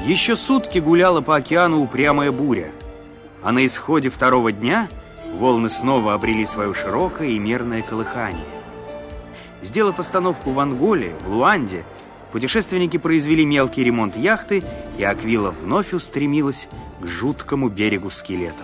Еще сутки гуляла по океану упрямая буря, а на исходе второго дня волны снова обрели свое широкое и мерное колыхание. Сделав остановку в Анголе, в Луанде, путешественники произвели мелкий ремонт яхты, и Аквила вновь устремилась к жуткому берегу скелетов.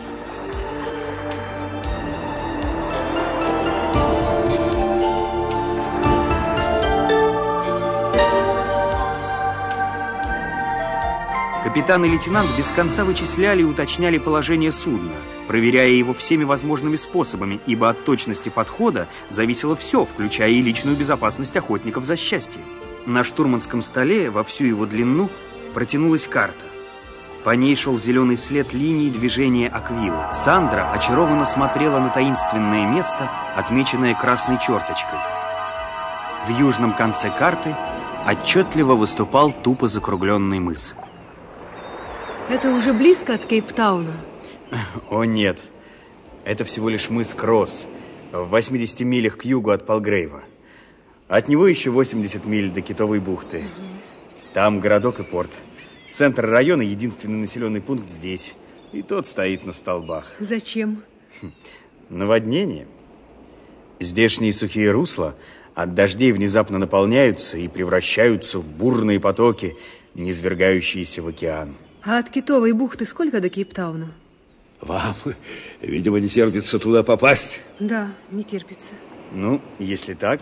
Капитан и лейтенант без конца вычисляли и уточняли положение судна, проверяя его всеми возможными способами, ибо от точности подхода зависело все, включая и личную безопасность охотников за счастьем. На штурманском столе во всю его длину протянулась карта. По ней шел зеленый след линии движения Аквилы. Сандра очарованно смотрела на таинственное место, отмеченное красной черточкой. В южном конце карты отчетливо выступал тупо закругленный мыс. Это уже близко от Кейптауна? О, нет. Это всего лишь мыс Кросс, в 80 милях к югу от Палгрейва. От него еще 80 миль до Китовой бухты. Там городок и порт. Центр района — единственный населенный пункт здесь. И тот стоит на столбах. Зачем? Наводнение. Здешние сухие русла от дождей внезапно наполняются и превращаются в бурные потоки, низвергающиеся в океан. А от Китовой бухты сколько до Кейптауна? Вам, видимо, не терпится туда попасть? Да, не терпится. Ну, если так...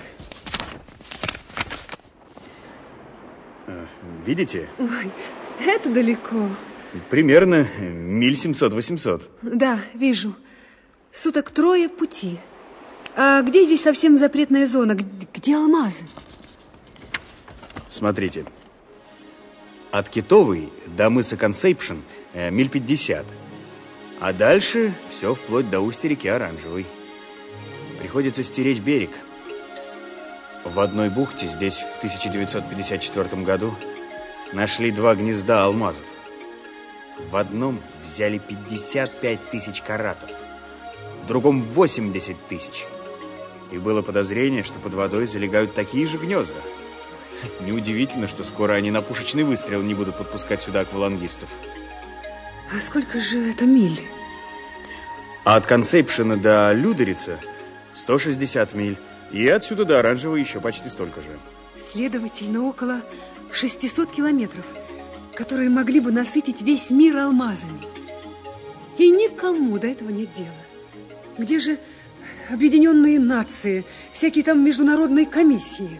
Видите? Ой, это далеко. Примерно миль 700-800. Да, вижу. Суток трое пути. А где здесь совсем запретная зона? Где алмазы? Смотрите. От Китовой до мыса Консепшн миль 50. А дальше все вплоть до устья реки Оранжевой. Приходится стеречь берег. В одной бухте здесь в 1954 году нашли 2 гнезда алмазов. В одном взяли 55 тысяч каратов, в другом 80 тысяч. И было подозрение, что под водой залегают такие же гнезда. Неудивительно, что скоро они на пушечный выстрел не будут подпускать сюда аквалангистов. А сколько же это миль? А от Консепшена до Людерица 160 миль. И отсюда до Оранжевой еще почти столько же. Следовательно, около 600 километров, которые могли бы насытить весь мир алмазами. И никому до этого нет дела. Где же Объединенные Нации, всякие там международные комиссии?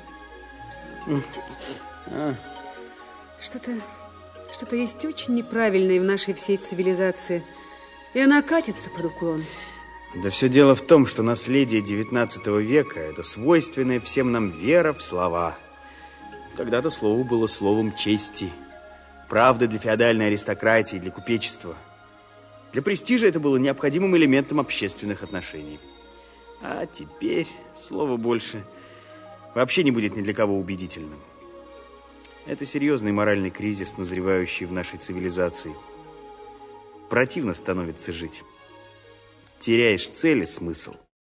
Что-то есть очень неправильное в нашей всей цивилизации. И она катится под уклон. Да все дело в том, что наследие 19 века – это свойственная всем нам вера в слова. Когда-то слово было словом чести, правды для феодальной аристократии, для купечества. Для престижа это было необходимым элементом общественных отношений. А теперь слово больше вообще не будет ни для кого убедительным. Это серьезный моральный кризис, назревающий в нашей цивилизации. Противно становится жить. Теряешь цель и смысл.